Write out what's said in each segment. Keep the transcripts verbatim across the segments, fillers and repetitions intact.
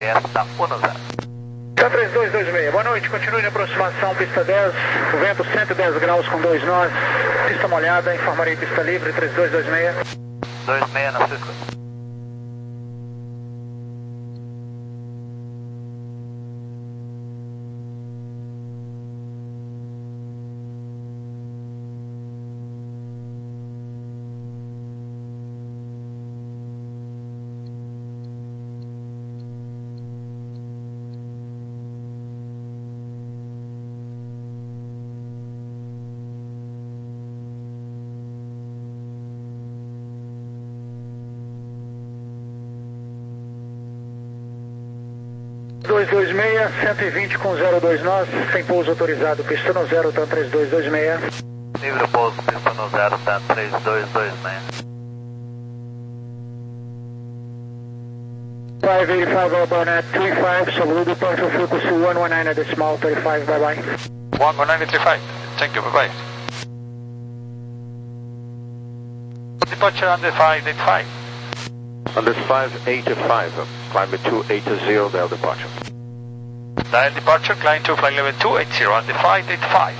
Esta um zero. Santa três dois dois seis, boa noite, continue de aproximação, pista dez, o vento cento e dez graus com dois nós, pista molhada, informarei pista livre, três dois dois seis. dois seis na Cisco. dois dois seis, cento e vinte com zero dois nós, tem pouso autorizado, pista no zero, TAM três dois dois seis. Livre pouso, pista no zero, TAM três dois dois seis. five eighty-five Alabama at three five, so blue departure frequency one one nine at decimal thirty-five, bye bye. one one nine three five, thank you, bye bye. Departure under five eighty-five. Under five eighty-five, climb two eighty, dial departure. Dial departure, climb to flight level two eighty, under five eighty-five.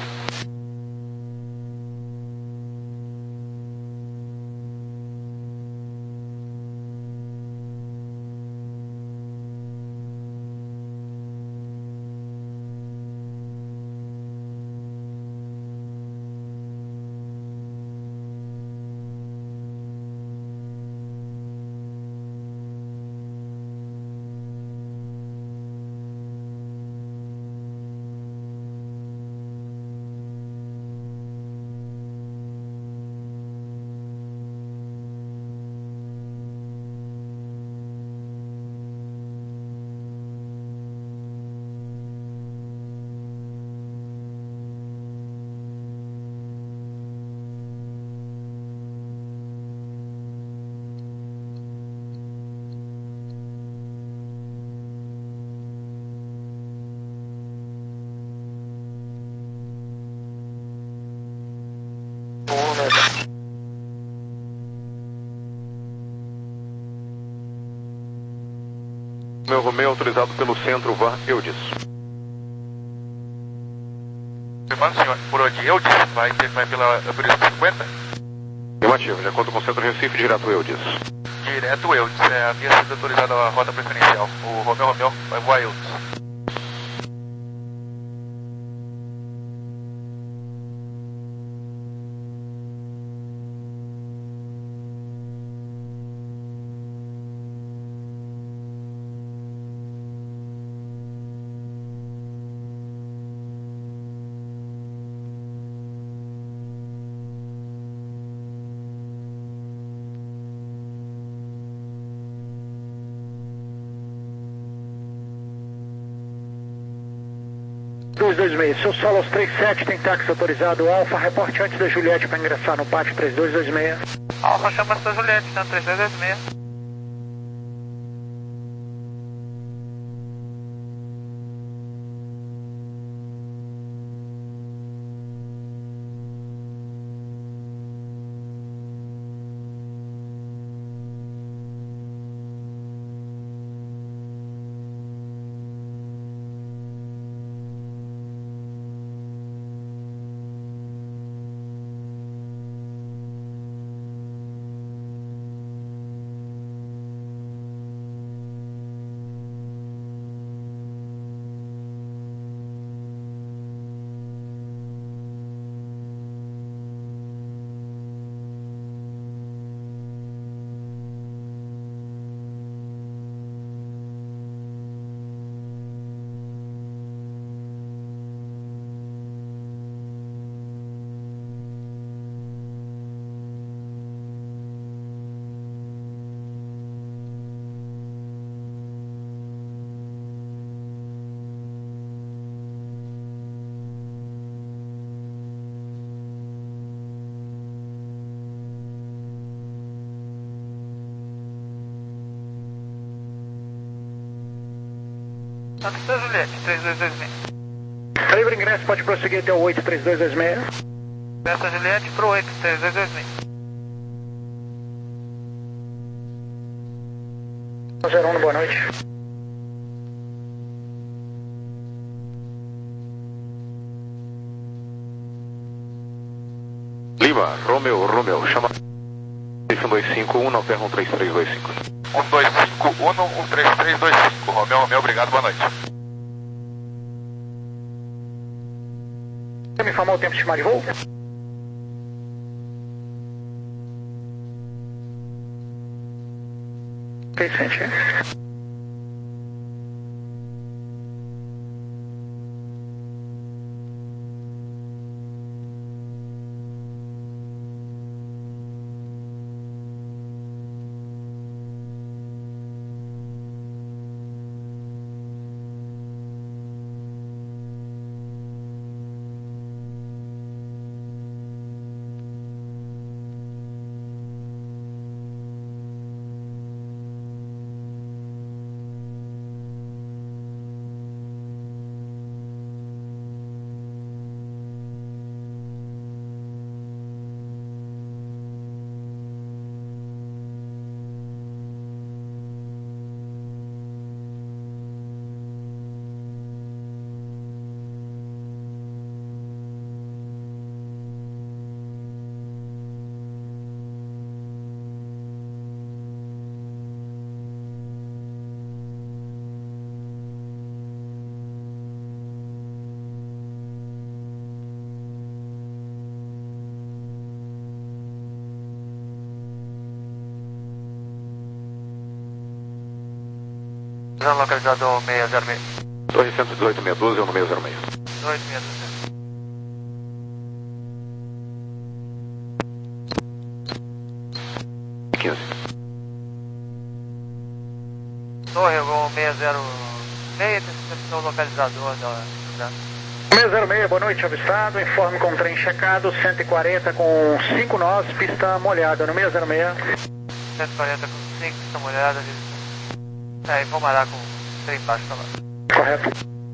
Meu Romeo autorizado pelo centro, V A R Eudes. Mano, senhor, por onde Eudes? Vai, vai pela Ambrista cinquenta? Afirmativo, de acordo com o centro Recife, direto Eudes. Direto Eudes, é, havia sido autorizada a rota preferencial. O Romeo Romeo vai voar Eudes. dois dois seis, seu solo aos três sete, tem táxi autorizado, Alfa, reporte antes da Juliette para ingressar no pátio três dois dois seis. Alfa chama-se da Juliette, TAM três dois dois seis. Antes da Juliette, três dois dois seis. Livre ingresso, pode prosseguir até o oito três dois dois seis. Peça Juliette pro oito três dois dois seis. zero um, boa noite. Lima, Romeo, Romeo, chama um dois cinco um, não perra um três três dois cinco. um dois cinco um, um três três dois cinco. Romeu, Romeu, obrigado, boa noite. Você me informou o tempo estimado de voo? Ok, sente. Localizado seis zero seis. Torre cento e dezoito, meia dúzia, no seis zero seis. dois meia dúzia. quinze. Torre, o seis zero seis, tem o localizador da... seis zero seis, boa noite, avistado, informe com trem checado, cento e quarenta com cinco nós, pista molhada no seis zero seis. cento e quarenta com cinco, pista molhada. É, informará com o trem baixo pra lá. Correto.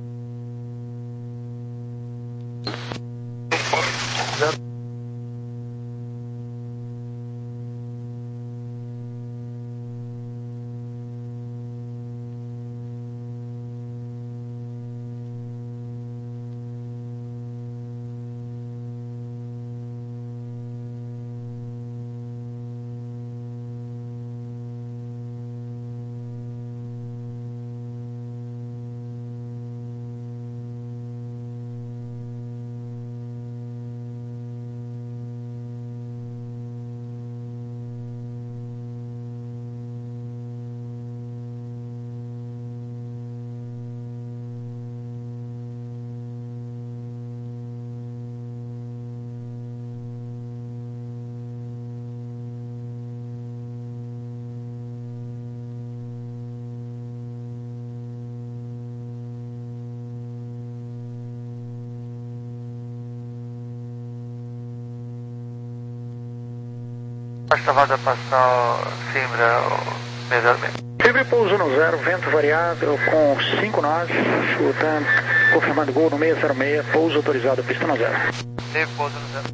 Estrada passar Simbra, seis zero seis. Livre pouso no zero, vento variável com cinco nós, chutando, confirmando gol no seis zero seis, pouso autorizado, pista no zero. Livre pouso no zero.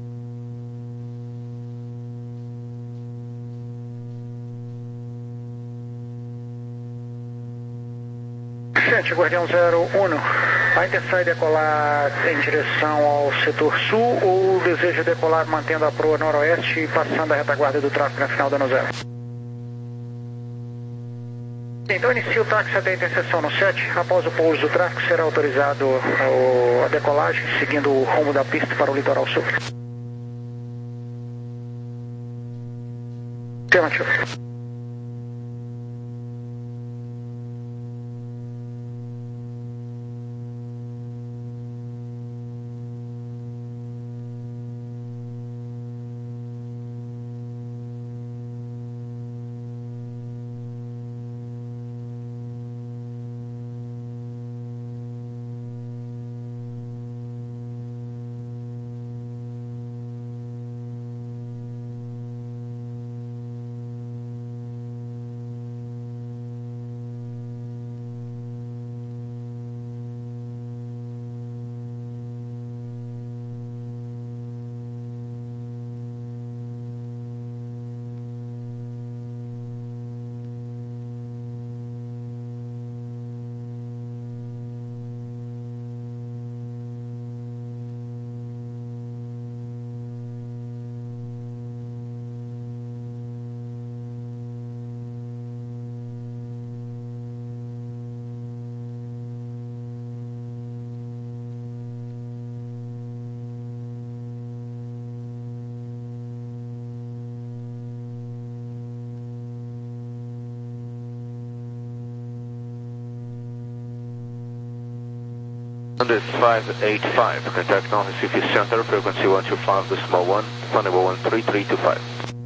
Gente, Guardião zero um, a Intersai decolar em direção ao setor sul ou deseja decolar mantendo a proa noroeste e passando a retaguarda do tráfego na final da no zero? Então inicia o táxi até a interseção no sete, após o pouso do tráfego será autorizado a decolagem seguindo o rumo da pista para o litoral sul. Afirmativo. This five eight five, contact now Recife Center, frequency one two five, the small one, Thunderbird one three three two five.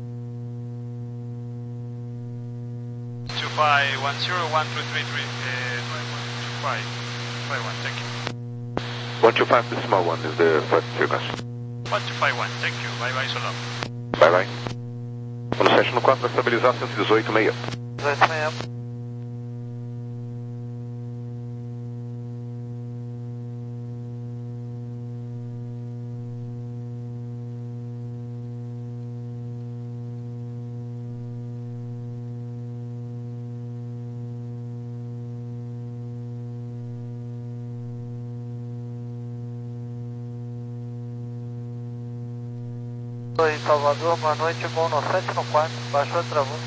two five one zero one two three three, uh, two five, five one, thank you. one two five, the small one is the flight frequency. one two five one, thank you, bye bye, so long. Bye bye. No sete no quatro vai estabilizar cento e dezoito meia. dezoito meia. Oi, Salvador, boa noite, voo no sete no quatro, baixou e travou.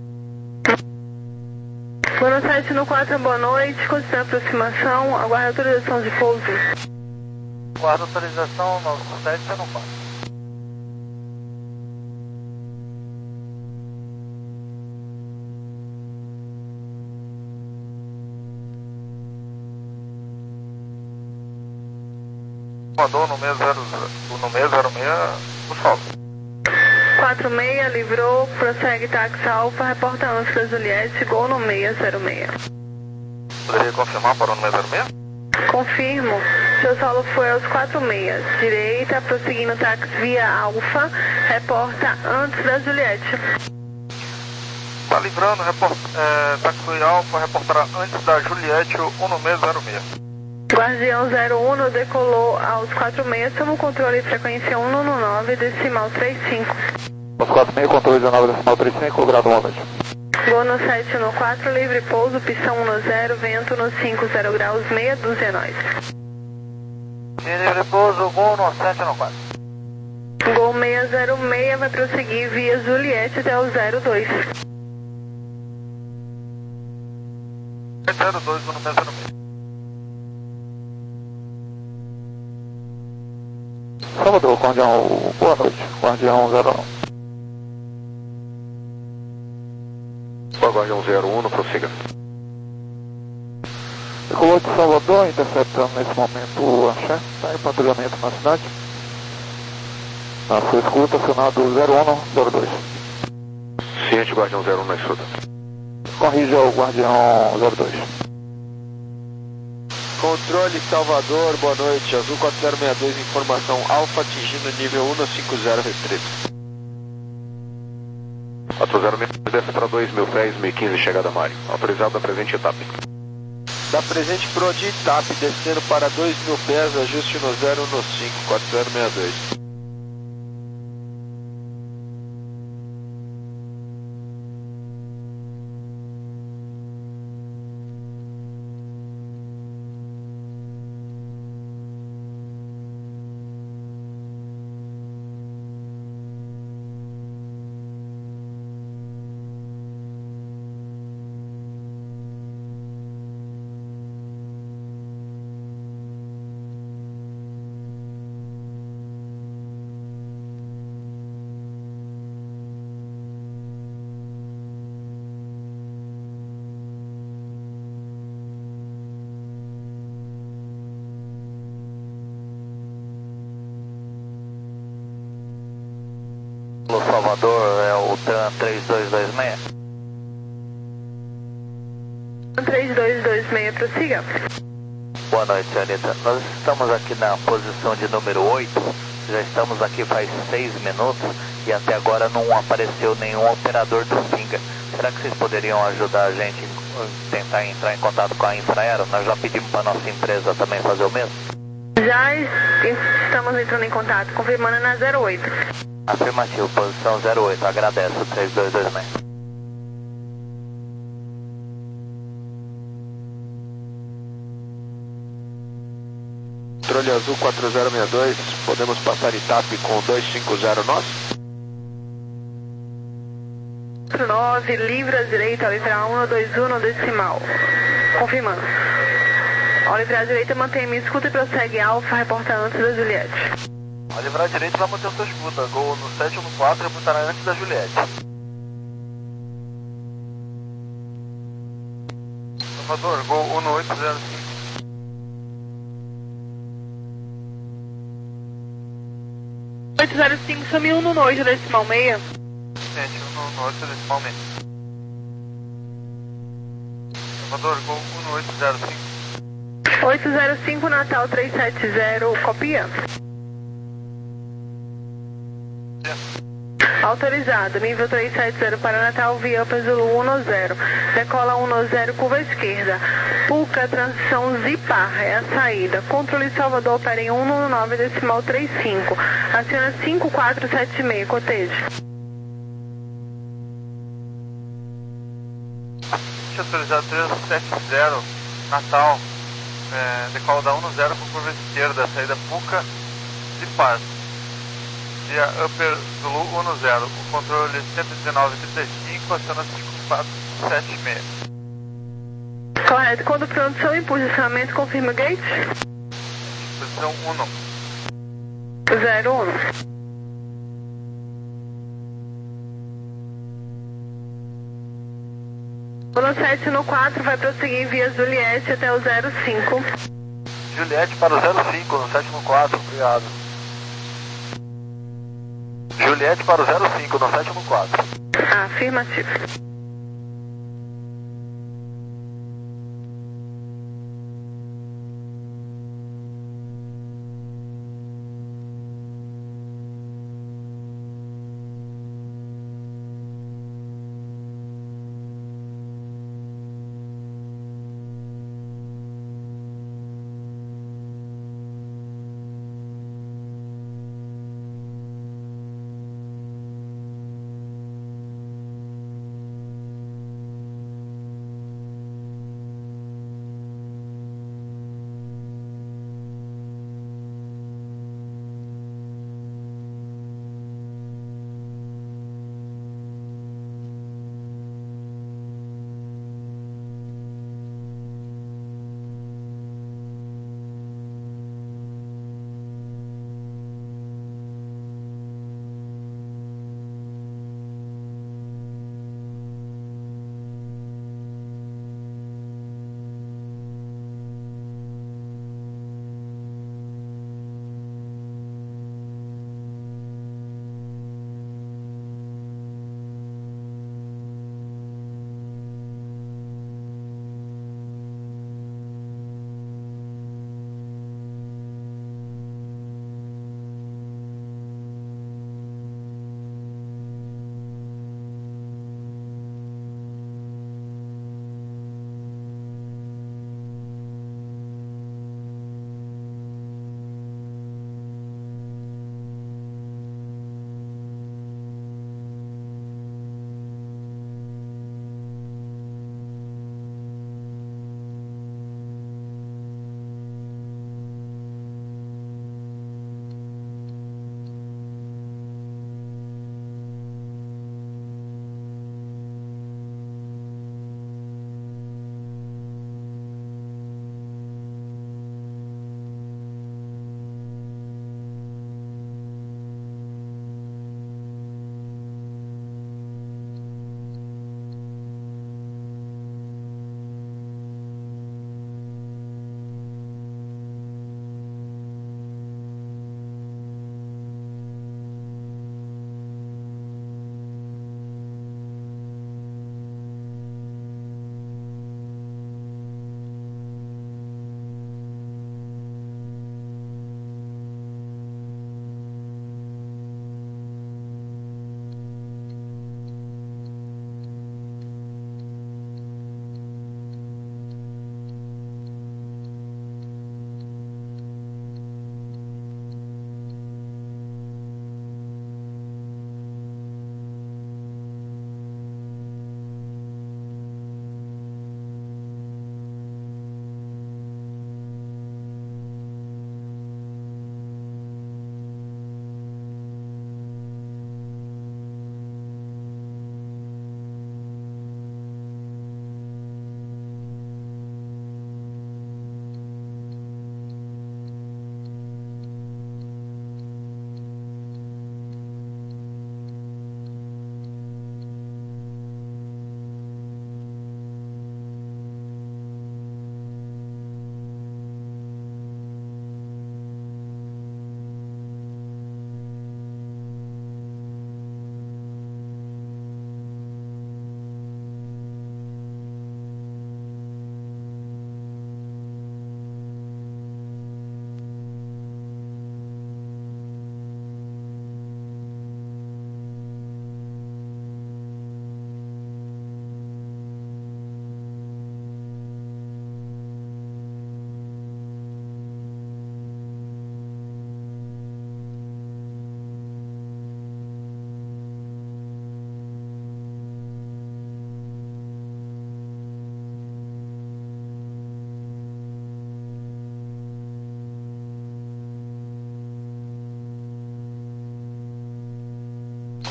Voo no sete no quatro, boa noite, condição de aproximação, aguarda autorização de pouso. Guarda autorização no sete no quatro. Mandou no meio zero zero, no meio zero seis, por favor. quatro seis, livrou, prossegue táxi Alfa, reporta antes da Juliette, gol no seis zero seis. Poderia confirmar para o número zero seis? Confirmo, seu solo foi aos quatro seis, direita, prosseguindo táxi via Alfa, reporta antes da Juliette. Está livrando, report, é, táxi Alfa reportará antes da Juliette o número zero seis. Guardião zero um decolou aos quatro seis, sob o controle frequência um nove nove, decimal trinta e cinco. Os quatro seis, controle dezenove, decimal trinta e cinco, grado móvel. Gol no sete no quatro, livre pouso, pistão um no zero, vento no cinco zero graus, meia dúzia nós. Livre pouso, gol no sete no quatro. Gol seis zero seis vai prosseguir via Juliette até o zero dois. zero dois no número zero seis. Salvador, Guardião, boa noite, Guardião zero um. Boa, Guardião zero um, prossiga. Decolou de Salvador, interceptando nesse momento o Axé, está em patrulhamento na cidade. Na sua escuta, acionado zero um zero dois. Ciente, Guardião zero um na escuta. Corrija o Guardião zero dois. Controle Salvador, boa noite, Azul quatro zero seis dois, informação Alfa atingindo nível um cinco zero restrito. quatro zero seis, desce para dois mil pés, mil e quinze, chegada a Mari. Autorizado da presente etapa. Da presente pro de Itap, descendo para dois mil pés, ajuste no zero um cinco, quatro zero seis dois. Salvador é o TAN três dois dois seis. três dois dois seis, prossiga. Boa noite, senhorita. Nós estamos aqui na posição de número oito. Já estamos aqui faz seis minutos e até agora não apareceu nenhum operador do Finga. Será que vocês poderiam ajudar a gente a tentar entrar em contato com a Infraero? Nós já pedimos para a nossa empresa também fazer o mesmo. Já estamos entrando em contato, confirmando na zero oito. Afirmativo, posição zero oito, agradeço, três dois dois seis. Controle Azul quatro zero seis dois, podemos passar Itap com dois cinco zero nós? nove, livre à direita, ao livrar um dois um decimal. Confirmando. Ao livrar à direita, mantém minha escuta e prossegue Alfa, reporta antes da Juliette. Ao livrar à direita, vai manter a sua escuta. Gol no sete no quatro, reportará antes da Juliette. Salvador, gol um oito zero cinco. oito zero cinco, sumiu um no noite, decimal meia. Gente, um no noite, decimal meia. Salvador, Gol um no oito zero cinco. oito zero cinco, Natal três sete zero, copia. Autorizado, nível três sete zero para Natal, via Upper Zulu um zero. Decola um zero, curva esquerda. Puca, transição Zipar, é a saída. Controle Salvador, opera em um nove, decimal trinta e cinco. Aciona cinco quatro sete seis, cotejo. Autorizado três sete zero, Natal. É, decola da um zero com curva esquerda, saída Puca, Zipar. Via Upper Zulu um zero, o controle cento e dezenove trinta e cinco, aciona cinco quatro sete seis. Correto, quando produção e posicionamento, confirma gate? Posição um. zero um. O sete no quatro vai prosseguir via Juliette até o zero cinco. Juliette para o zero cinco, no sete no quatro, obrigado. Juliette para o zero cinco, no sete no quatro. Afirmativo.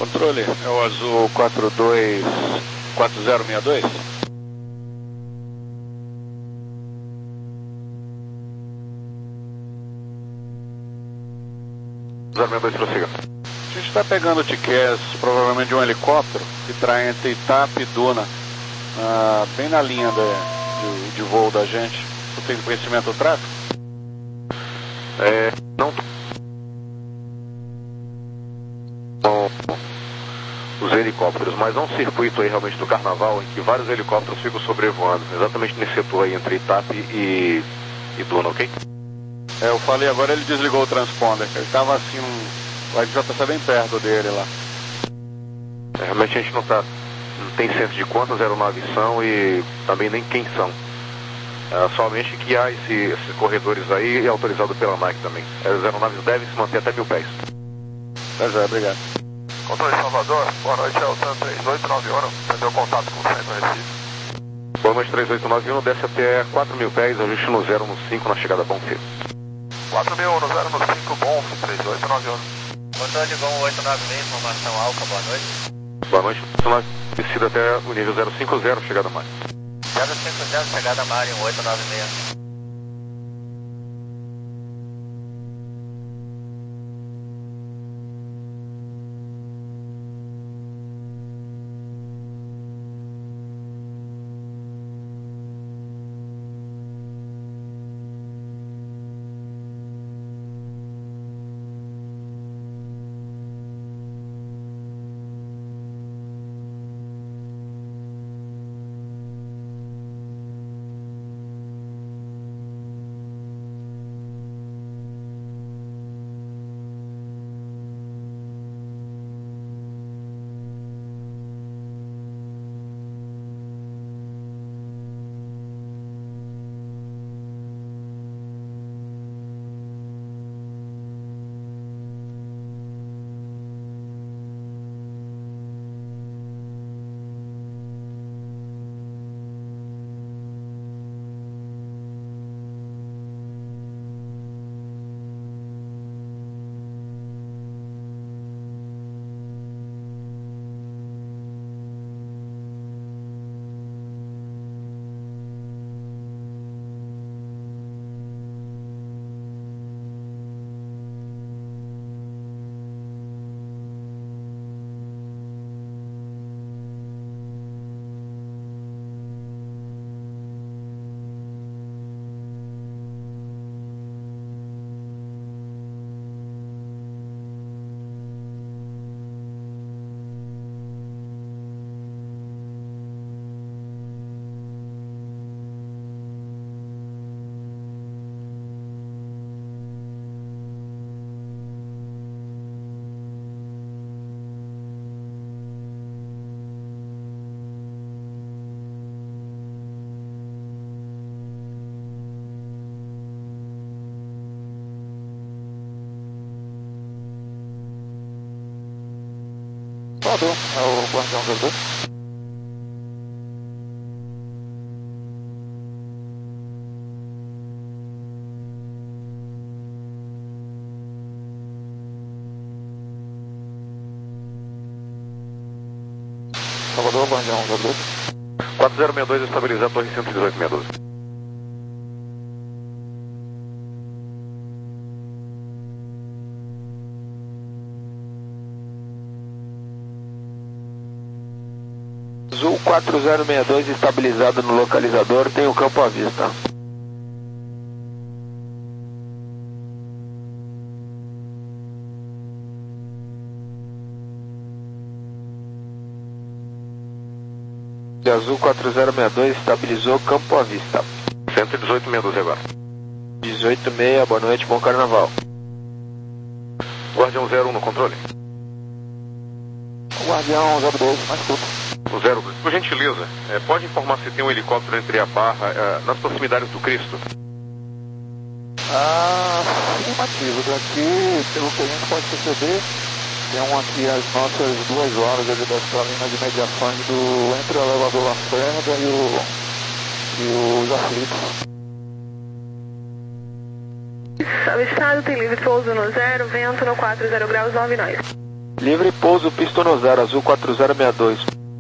Controle, é o azul quatro dois quatro zero seis dois. zero seis dois, prossiga. A gente está pegando tickets, provavelmente de um helicóptero, que está entre Itap e Duna, ah, bem na linha de, de, de voo da gente. Você tem conhecimento do tráfego? É, não. São os helicópteros, mas é um circuito aí realmente do carnaval em que vários helicópteros ficam sobrevoando, exatamente nesse setor aí entre Itap e, e Duna, ok? É, eu falei agora, ele desligou o transponder, ele estava assim, um, o R J está bem perto dele lá. É, realmente a gente não, tá, não tem senso de quantas aeronaves são e também nem quem são. É, somente que há esse, esses corredores aí, é autorizado pela ANAC também. As aeronaves devem se manter até mil pés. Pois é, obrigado. Controle Salvador, boa noite, é o Tan três oito nove um, perdeu contato com o centro Recife. Boa noite, três oito nove um, desce até quatro mil pés, ajuste no zero no cinco na chegada a Bonfim. quatro mil no zero no cinco, bom, três oito nove um. Controle Gol oito nove seis, informação Alfa, boa noite. Boa noite, descida até o nível zero cinco zero, chegada a Mar. zero cinco zero, chegada a Mar, oito nove seis. Salvador, é o Guardião zero dois. Salvador, Guardião zero dois. quatro zero seis dois, estabilizar a torre cento e dezoito, seis doze. Azul quatro zero seis dois estabilizado no localizador, tem o campo à vista. Azul quatro zero seis dois estabilizou campo à vista. cento e dezoito, seis doze agora. dezoito e meia, boa noite, bom carnaval. Guardião zero um no controle. Guardião zero dois, mais curto. O zero, por gentileza, é, pode informar se tem um helicóptero entre a Barra, é, nas proximidades do Cristo? Ah, afirmativos. Aqui, pelo que a gente pode perceber, tem um aqui às nossas duas horas, ele deve estar ali nas imediações do, entre o elevador Lacerda e, o, e os aflitos. O estado tem livre pouso no zero, vento no quatro zero graus, nove nós. Livre pouso, pista no zero, azul quatro zero seis dois.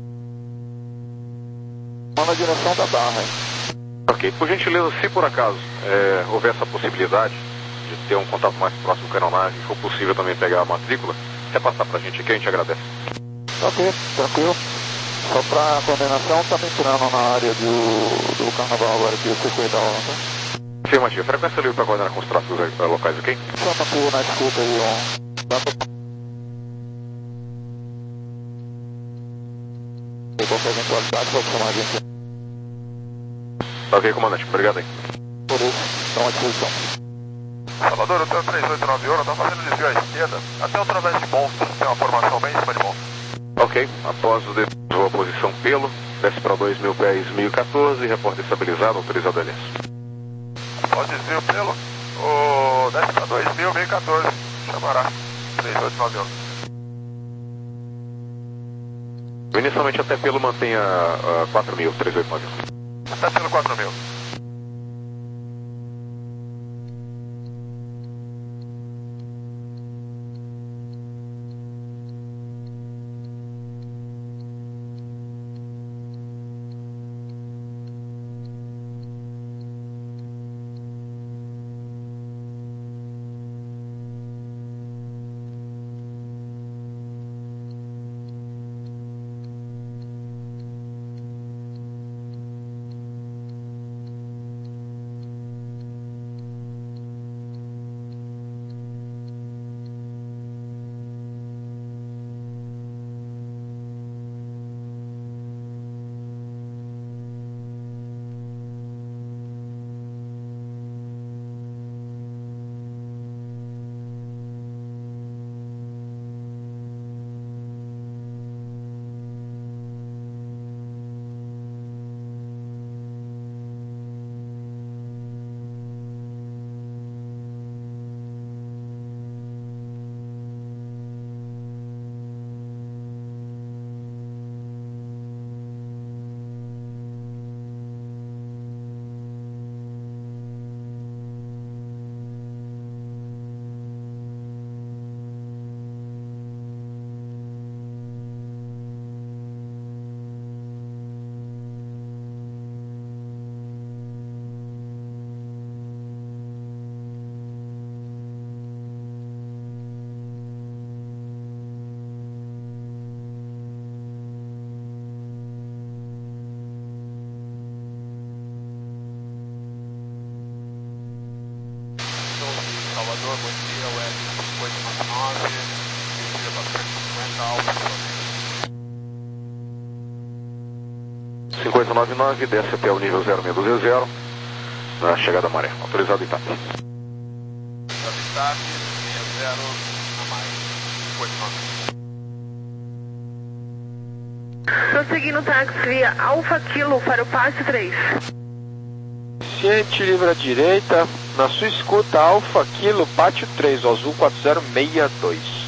Na direção da barra, hein? Ok, por gentileza, se por acaso é, houver essa possibilidade de ter um contato mais próximo com a aeronave, se for possível também pegar a matrícula, repassar pra gente aqui, a gente agradece. Ok, tranquilo. Só pra coordenação, estamos entrando na área do, do carnaval agora aqui, o circuito da onda. Afirmativo, frequência livre para coordenar com os tráficos locais, ok? Chama por na escuta aí, ó. Qualquer eventualidade, pode chamar a gente. Ok, comandante, obrigado aí. Por isso, estão à disposição. Salvador, eu tenho três oito nove ouro, está fazendo desvio à esquerda, até o través de Monstro, tem uma formação bem em cima de Monstro. Ok, após o desvio a posição pelo, desce para dois mil pés, mil e quatorze, reporte estabilizado, autorizado a descer. Após desvio pelo, o desce para dois mil, mil e quatorze, chamará, três oito nove ouro. Inicialmente até pelo mantenha uh, quatro mil, três oito nove ouro. Até pelo quatro mil. Salvador, bom dia, o Ed cinco oito nove nove, desvia para cento e cinquenta, Alfa. cinco oito nove nove, desce até o nível zero seis dois zero, na chegada da maré. Autorizado Itap. Autorizado Itap, seis zero, na mais, cinco oito nove. Prosseguindo táxi via Alfa Kilo para o Pátio três. Ciente, livre à direita, na sua escuta, Alfa Kilo, Pátio três, azul quatro zero seis dois.